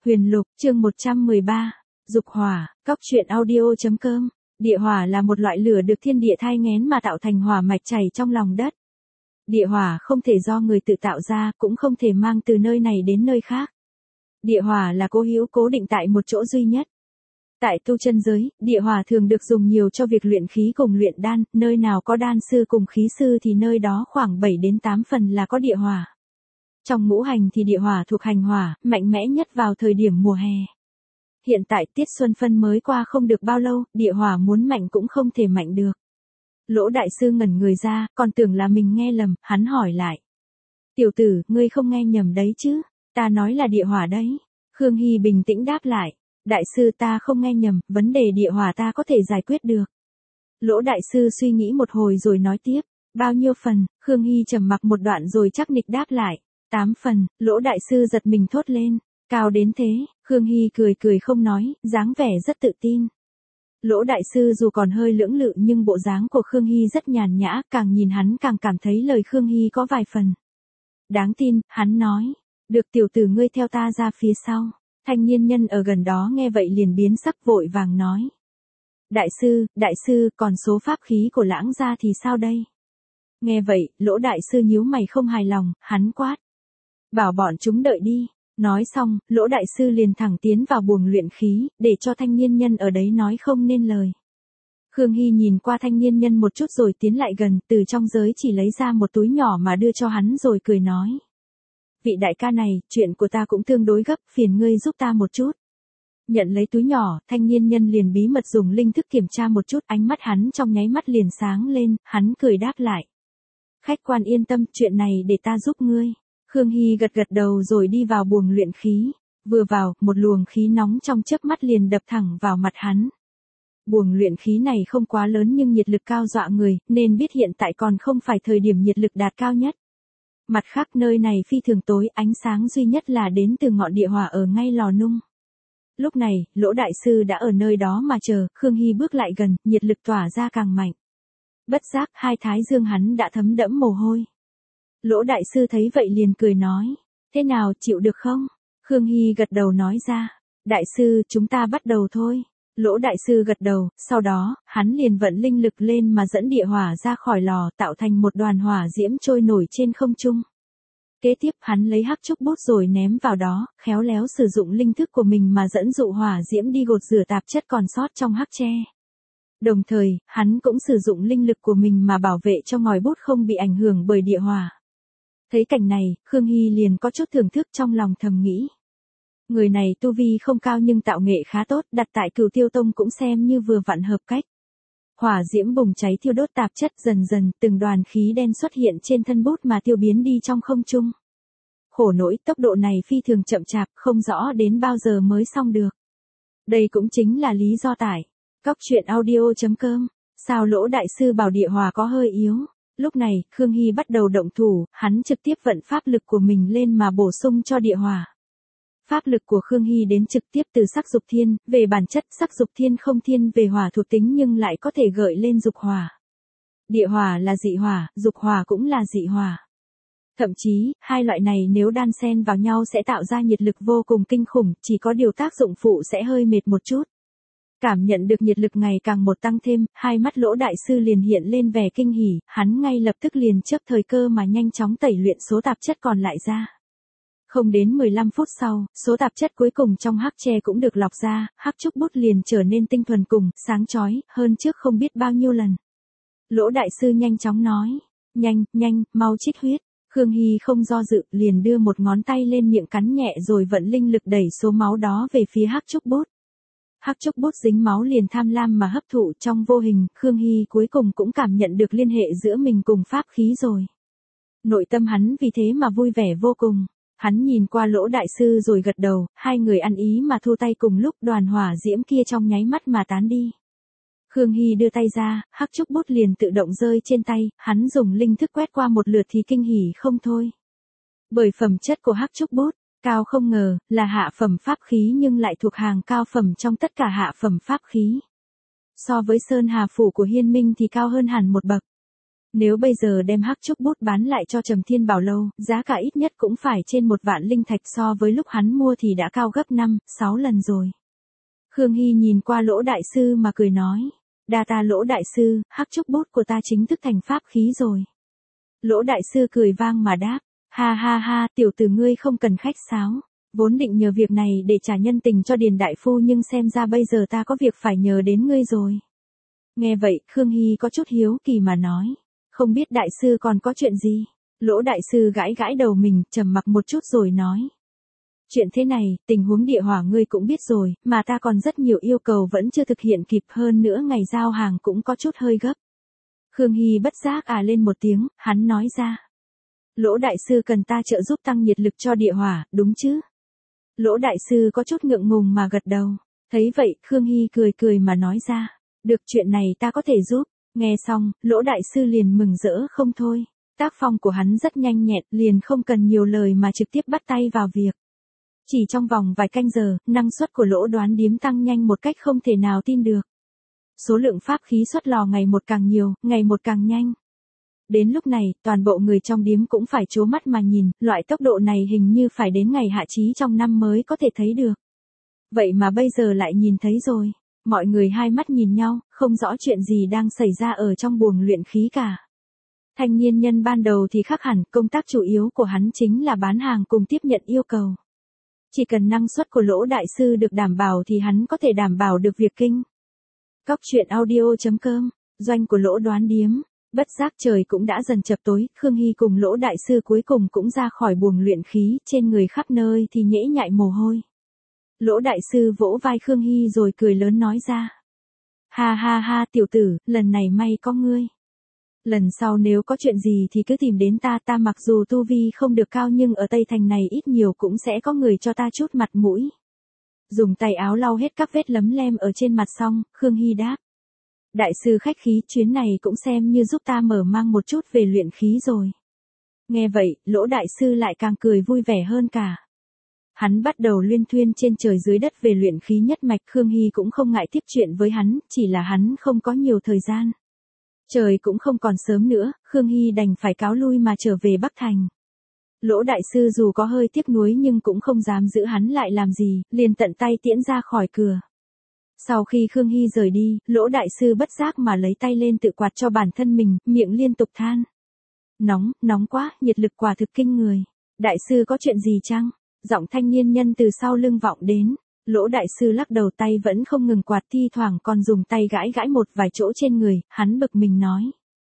Huyền Lục, chương 113. Dục hỏa, cóc truyện audio.com. Địa hỏa là một loại lửa được thiên địa thai nghén mà tạo thành hỏa mạch chảy trong lòng đất. Địa hỏa không thể do người tự tạo ra, cũng không thể mang từ nơi này đến nơi khác. Địa hỏa là cố hữu cố định tại một chỗ duy nhất. Tại tu chân giới, địa hỏa thường được dùng nhiều cho việc luyện khí cùng luyện đan, nơi nào có đan sư cùng khí sư thì nơi đó khoảng 7 đến 8 phần là có địa hỏa. Trong ngũ hành thì địa hỏa thuộc hành hỏa, mạnh mẽ nhất vào thời điểm mùa hè. Hiện tại tiết xuân phân mới qua không được bao lâu, địa hỏa muốn mạnh cũng không thể mạnh được. Lỗ đại sư ngẩn người ra, còn tưởng là mình nghe lầm, hắn hỏi lại. Tiểu tử, ngươi không nghe nhầm đấy chứ, ta nói là địa hỏa đấy. Khương Hy bình tĩnh đáp lại. Đại sư ta không nghe nhầm, vấn đề địa hỏa ta có thể giải quyết được. Lỗ đại sư suy nghĩ một hồi rồi nói tiếp. Bao nhiêu phần? Khương Hy trầm mặc một đoạn rồi chắc nịch đáp lại. 8 phần, lỗ đại sư giật mình thốt lên. Cao đến thế, Khương Hy cười cười không nói, dáng vẻ rất tự tin. Lỗ đại sư dù còn hơi lưỡng lự nhưng bộ dáng của Khương Hy rất nhàn nhã, càng nhìn hắn càng cảm thấy lời Khương Hy có vài phần đáng tin, hắn nói. Được tiểu tử ngươi theo ta ra phía sau. Thanh niên nhân ở gần đó nghe vậy liền biến sắc vội vàng nói. Đại sư, còn số pháp khí của lãng gia thì sao đây? Nghe vậy, lỗ đại sư nhíu mày không hài lòng, hắn quát. Bảo bọn chúng đợi đi. Nói xong, lỗ đại sư liền thẳng tiến vào buồng luyện khí, để cho thanh niên nhân ở đấy nói không nên lời. Khương Hy nhìn qua thanh niên nhân một chút rồi tiến lại gần, từ trong giới chỉ lấy ra một túi nhỏ mà đưa cho hắn rồi cười nói. Vị đại ca này, chuyện của ta cũng tương đối gấp, phiền ngươi giúp ta một chút. Nhận lấy túi nhỏ, thanh niên nhân liền bí mật dùng linh thức kiểm tra một chút, ánh mắt hắn trong nháy mắt liền sáng lên, hắn cười đáp lại. Khách quan yên tâm, chuyện này để ta giúp ngươi. Khương Hy gật đầu rồi đi vào buồng luyện khí. Vừa vào, một luồng khí nóng trong chớp mắt liền đập thẳng vào mặt hắn. Buồng luyện khí này không quá lớn nhưng nhiệt lực cao dọa người, nên biết hiện tại còn không phải thời điểm nhiệt lực đạt cao nhất. Mặt khác nơi này phi thường tối, ánh sáng duy nhất là đến từ ngọn địa hỏa ở ngay lò nung. Lúc này, lỗ đại sư đã ở nơi đó mà chờ, Khương Hy bước lại gần, nhiệt lực tỏa ra càng mạnh. Bất giác, hai thái dương hắn đã thấm đẫm mồ hôi. Lỗ đại sư thấy vậy liền cười nói. Thế nào, chịu được không? Khương Hy gật đầu nói ra. Đại sư, chúng ta bắt đầu thôi. Lỗ đại sư gật đầu, sau đó, hắn liền vận linh lực lên mà dẫn địa hỏa ra khỏi lò tạo thành một đoàn hỏa diễm trôi nổi trên không trung. Kế tiếp hắn lấy hắc trúc bút rồi ném vào đó, khéo léo sử dụng linh thức của mình mà dẫn dụ hỏa diễm đi gột rửa tạp chất còn sót trong hắc tre. Đồng thời, hắn cũng sử dụng linh lực của mình mà bảo vệ cho ngòi bút không bị ảnh hưởng bởi địa hỏa. Thấy cảnh này, Khương Hy liền có chút thưởng thức trong lòng thầm nghĩ. Người này tu vi không cao nhưng tạo nghệ khá tốt, đặt tại Cửu Tiêu Tông cũng xem như vừa vặn hợp cách. Hỏa diễm bùng cháy thiêu đốt tạp chất dần dần, từng đoàn khí đen xuất hiện trên thân bút mà tiêu biến đi trong không trung. Khổ nỗi tốc độ này phi thường chậm chạp, không rõ đến bao giờ mới xong được. Đây cũng chính là lý do tải. Cóc truyện audio.com. Sao lỗ đại sư bảo địa hỏa có hơi yếu? Lúc này, Khương Hy bắt đầu động thủ, hắn trực tiếp vận pháp lực của mình lên mà bổ sung cho địa hỏa. Pháp lực của Khương Hy đến trực tiếp từ sắc dục thiên, về bản chất sắc dục thiên không thiên về hỏa thuộc tính nhưng lại có thể gợi lên dục hỏa. Địa hỏa là dị hỏa, dục hỏa cũng là dị hỏa. Thậm chí, hai loại này nếu đan xen vào nhau sẽ tạo ra nhiệt lực vô cùng kinh khủng, chỉ có điều tác dụng phụ sẽ hơi mệt một chút. Cảm nhận được nhiệt lực ngày càng một tăng thêm, hai mắt lỗ đại sư liền hiện lên vẻ kinh hỉ, hắn ngay lập tức liền chớp thời cơ mà nhanh chóng tẩy luyện số tạp chất còn lại ra. Không đến 15 phút sau, số tạp chất cuối cùng trong hắc tre cũng được lọc ra, hắc trúc bút liền trở nên tinh thuần cùng, sáng chói, hơn trước không biết bao nhiêu lần. Lỗ đại sư nhanh chóng nói, nhanh, mau trích huyết. Khương Hy không do dự, liền đưa một ngón tay lên miệng cắn nhẹ rồi vận linh lực đẩy số máu đó về phía hắc trúc bút. Hắc trúc bút dính máu liền tham lam mà hấp thụ trong vô hình, Khương Hy cuối cùng cũng cảm nhận được liên hệ giữa mình cùng pháp khí rồi. Nội tâm hắn vì thế mà vui vẻ vô cùng. Hắn nhìn qua lỗ đại sư rồi gật đầu, hai người ăn ý mà thu tay cùng lúc đoàn hỏa diễm kia trong nháy mắt mà tán đi. Khương Hy đưa tay ra, hắc trúc bút liền tự động rơi trên tay, hắn dùng linh thức quét qua một lượt thì kinh hỉ không thôi. Bởi phẩm chất của hắc trúc bút, cao không ngờ, là hạ phẩm pháp khí nhưng lại thuộc hàng cao phẩm trong tất cả hạ phẩm pháp khí. So với Sơn Hà Phủ của Hiên Minh thì cao hơn hẳn một bậc. Nếu bây giờ đem hắc trúc bút bán lại cho Trầm Thiên Bảo Lâu, giá cả ít nhất cũng phải trên 1 vạn linh thạch, so với lúc hắn mua thì đã cao gấp 5-6 lần rồi. Khương Hy nhìn qua Lỗ đại sư mà cười nói. Đa ta Lỗ đại sư, hắc trúc bút của ta chính thức thành pháp khí rồi. Lỗ đại sư cười vang mà đáp. Ha ha ha, tiểu tử ngươi không cần khách sáo. Vốn định nhờ việc này để trả nhân tình cho Điền đại phu, nhưng xem ra bây giờ ta có việc phải nhờ đến ngươi rồi. Nghe vậy, Khương Hy có chút hiếu kỳ mà nói. Không biết đại sư còn có chuyện gì? Lỗ đại sư gãi gãi đầu mình, trầm mặc một chút rồi nói. Chuyện thế này, tình huống địa hỏa ngươi cũng biết rồi, mà ta còn rất nhiều yêu cầu vẫn chưa thực hiện kịp, hơn nữa ngày giao hàng cũng có chút hơi gấp. Khương Hy bất giác lên một tiếng, hắn nói ra. Lỗ đại sư cần ta trợ giúp tăng nhiệt lực cho địa hỏa, đúng chứ? Lỗ đại sư có chút ngượng ngùng mà gật đầu. Thấy vậy, Khương Hy cười cười mà nói ra. Được, chuyện này ta có thể giúp. Nghe xong, Lỗ đại sư liền mừng rỡ không thôi. Tác phong của hắn rất nhanh nhẹn, liền không cần nhiều lời mà trực tiếp bắt tay vào việc. Chỉ trong vòng vài canh giờ, năng suất của Lỗ đoán điếm tăng nhanh một cách không thể nào tin được. Số lượng pháp khí xuất lò ngày một càng nhiều, ngày một càng nhanh. Đến lúc này, toàn bộ người trong điếm cũng phải trố mắt mà nhìn, loại tốc độ này hình như phải đến ngày hạ chí trong năm mới có thể thấy được. Vậy mà bây giờ lại nhìn thấy rồi. Mọi người hai mắt nhìn nhau, không rõ chuyện gì đang xảy ra ở trong buồng luyện khí cả. Thanh niên nhân ban đầu thì khác hẳn, công tác chủ yếu của hắn chính là bán hàng cùng tiếp nhận yêu cầu. Chỉ cần năng suất của Lỗ đại sư được đảm bảo thì hắn có thể đảm bảo được việc kinh. Cóc truyện audio.com, doanh của Lỗ đoán điếm. Bất giác trời cũng đã dần chập tối, Khương Hy cùng Lỗ đại sư cuối cùng cũng ra khỏi buồng luyện khí, trên người khắp nơi thì nhễ nhại mồ hôi. Lỗ đại sư vỗ vai Khương Hy rồi cười lớn nói ra. Ha ha ha tiểu tử, lần này may có ngươi. Lần sau nếu có chuyện gì thì cứ tìm đến ta, ta mặc dù tu vi không được cao nhưng ở Tây Thành này ít nhiều cũng sẽ có người cho ta chút mặt mũi. Dùng tay áo lau hết các vết lấm lem ở trên mặt xong, Khương Hy đáp. Đại sư khách khí, chuyến này cũng xem như giúp ta mở mang một chút về luyện khí rồi. Nghe vậy, Lỗ đại sư lại càng cười vui vẻ hơn cả. Hắn bắt đầu luyên thuyên trên trời dưới đất về luyện khí nhất mạch, Khương Hy cũng không ngại tiếp chuyện với hắn, chỉ là hắn không có nhiều thời gian. Trời cũng không còn sớm nữa, Khương Hy đành phải cáo lui mà trở về Bắc Thành. Lỗ đại sư dù có hơi tiếc nuối nhưng cũng không dám giữ hắn lại làm gì, liền tận tay tiễn ra khỏi cửa. Sau khi Khương Hy rời đi, Lỗ đại sư bất giác mà lấy tay lên tự quạt cho bản thân mình, miệng liên tục than. Nóng, nóng quá, nhiệt lực quả thực kinh người. Đại sư có chuyện gì chăng? Giọng thanh niên nhân từ sau lưng vọng đến. Lỗ đại sư lắc đầu, tay vẫn không ngừng quạt, thi thoảng còn dùng tay gãi gãi một vài chỗ trên người, hắn bực mình nói.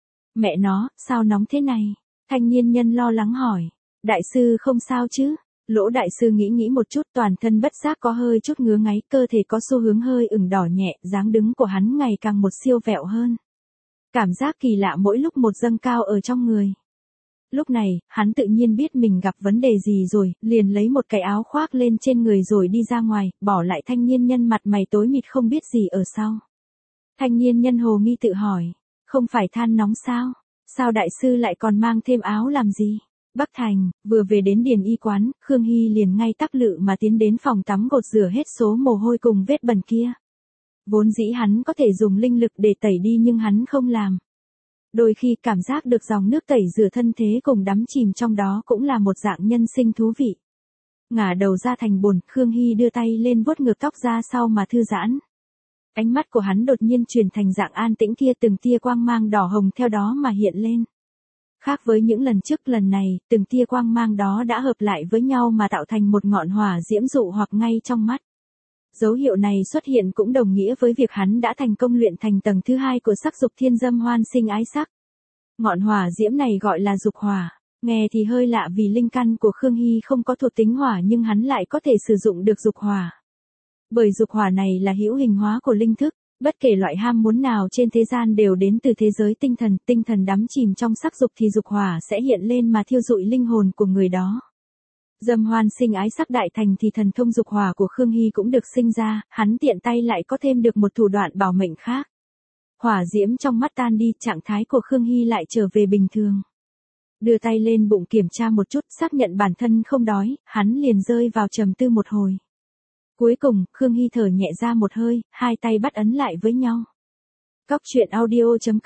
Mẹ nó, sao nóng thế này? Thanh niên nhân lo lắng hỏi. Đại sư không sao chứ? Lỗ đại sư nghĩ nghĩ một chút, toàn thân bất giác có hơi chút ngứa ngáy, cơ thể có xu hướng hơi ửng đỏ nhẹ, dáng đứng của hắn ngày càng một siêu vẹo hơn. Cảm giác kỳ lạ mỗi lúc một dâng cao ở trong người. Lúc này, hắn tự nhiên biết mình gặp vấn đề gì rồi, liền lấy một cái áo khoác lên trên người rồi đi ra ngoài, bỏ lại thanh niên nhân mặt mày tối mịt không biết gì ở sau. Thanh niên nhân hồ nghi tự hỏi, không phải than nóng sao? Sao đại sư lại còn mang thêm áo làm gì? Bắc Thành, vừa về đến Điền y quán, Khương Hy liền ngay tắc lự mà tiến đến phòng tắm gột rửa hết số mồ hôi cùng vết bẩn kia. Vốn dĩ hắn có thể dùng linh lực để tẩy đi nhưng hắn không làm. Đôi khi cảm giác được dòng nước tẩy rửa thân thế cùng đắm chìm trong đó cũng là một dạng nhân sinh thú vị. Ngả đầu ra thành bồn, Khương Hy đưa tay lên vuốt ngược tóc ra sau mà thư giãn. Ánh mắt của hắn đột nhiên chuyển thành dạng an tĩnh kia, từng tia quang mang đỏ hồng theo đó mà hiện lên. Khác với những lần trước, lần này, từng tia quang mang đó đã hợp lại với nhau mà tạo thành một ngọn hỏa diễm dụ hoặc ngay trong mắt. Dấu hiệu này xuất hiện cũng đồng nghĩa với việc hắn đã thành công luyện thành tầng thứ 2 của sắc dục thiên dâm hoan sinh ái sắc. Ngọn hỏa diễm này gọi là dục hỏa. Nghe thì hơi lạ vì linh căn của Khương Hy không có thuộc tính hỏa nhưng hắn lại có thể sử dụng được dục hỏa. Bởi dục hỏa này là hữu hình hóa của linh thức, bất kể loại ham muốn nào trên thế gian đều đến từ thế giới tinh thần đắm chìm trong sắc dục thì dục hỏa sẽ hiện lên mà thiêu rụi linh hồn của người đó. Dâm hoan sinh ái sắc đại thành thì thần thông dục hỏa của Khương Hy cũng được sinh ra, hắn tiện tay lại có thêm được một thủ đoạn bảo mệnh khác. Hỏa diễm trong mắt tan đi, trạng thái của Khương Hy lại trở về bình thường. Đưa tay lên bụng kiểm tra một chút, xác nhận bản thân không đói, hắn liền rơi vào trầm tư một hồi. Cuối cùng, Khương Hy thở nhẹ ra một hơi, hai tay bắt ấn lại với nhau. Cóc truyện audio.com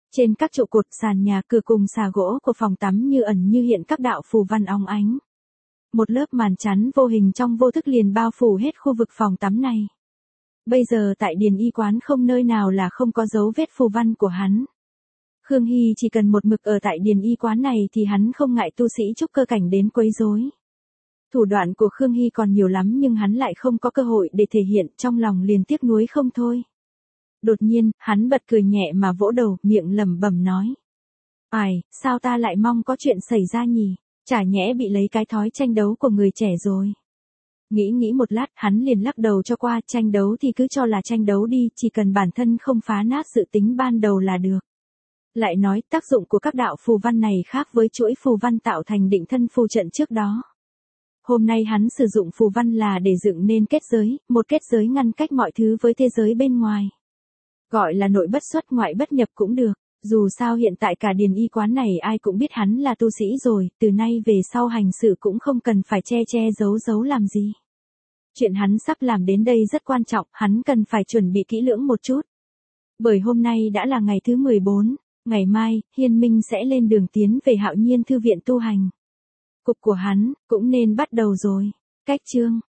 Trên các trụ cột, sàn nhà, cửa cùng xà gỗ của phòng tắm như ẩn như hiện các đạo phù văn óng ánh. Một lớp màn chắn vô hình trong vô thức liền bao phủ hết khu vực phòng tắm này. Bây giờ tại Điền Y quán không nơi nào là không có dấu vết phù văn của hắn. Khương Hy chỉ cần một mực ở tại Điền Y quán này thì hắn không ngại tu sĩ trúc cơ cảnh đến quấy rối. Thủ đoạn của Khương Hy còn nhiều lắm nhưng hắn lại không có cơ hội để thể hiện, trong lòng liền tiếc nuối không thôi. Đột nhiên, hắn bật cười nhẹ mà vỗ đầu, miệng lẩm bẩm nói. Ai, sao ta lại mong có chuyện xảy ra nhỉ? Chả nhẽ bị lấy cái thói tranh đấu của người trẻ rồi. Nghĩ một lát, hắn liền lắc đầu cho qua, tranh đấu thì cứ cho là tranh đấu đi, chỉ cần bản thân không phá nát dự tính ban đầu là được. Lại nói, tác dụng của các đạo phù văn này khác với chuỗi phù văn tạo thành định thân phù trận trước đó. Hôm nay hắn sử dụng phù văn là để dựng nên kết giới, một kết giới ngăn cách mọi thứ với thế giới bên ngoài. Gọi là nội bất xuất ngoại bất nhập cũng được, dù sao hiện tại cả Điền Y quán này ai cũng biết hắn là tu sĩ rồi, từ nay về sau hành sự cũng không cần phải che giấu làm gì. Chuyện hắn sắp làm đến đây rất quan trọng, hắn cần phải chuẩn bị kỹ lưỡng một chút. Bởi hôm nay đã là ngày thứ 14, ngày mai, Hiên Minh sẽ lên đường tiến về Hạo Nhiên Thư viện tu hành. Cục của hắn cũng nên bắt đầu rồi. Cách chương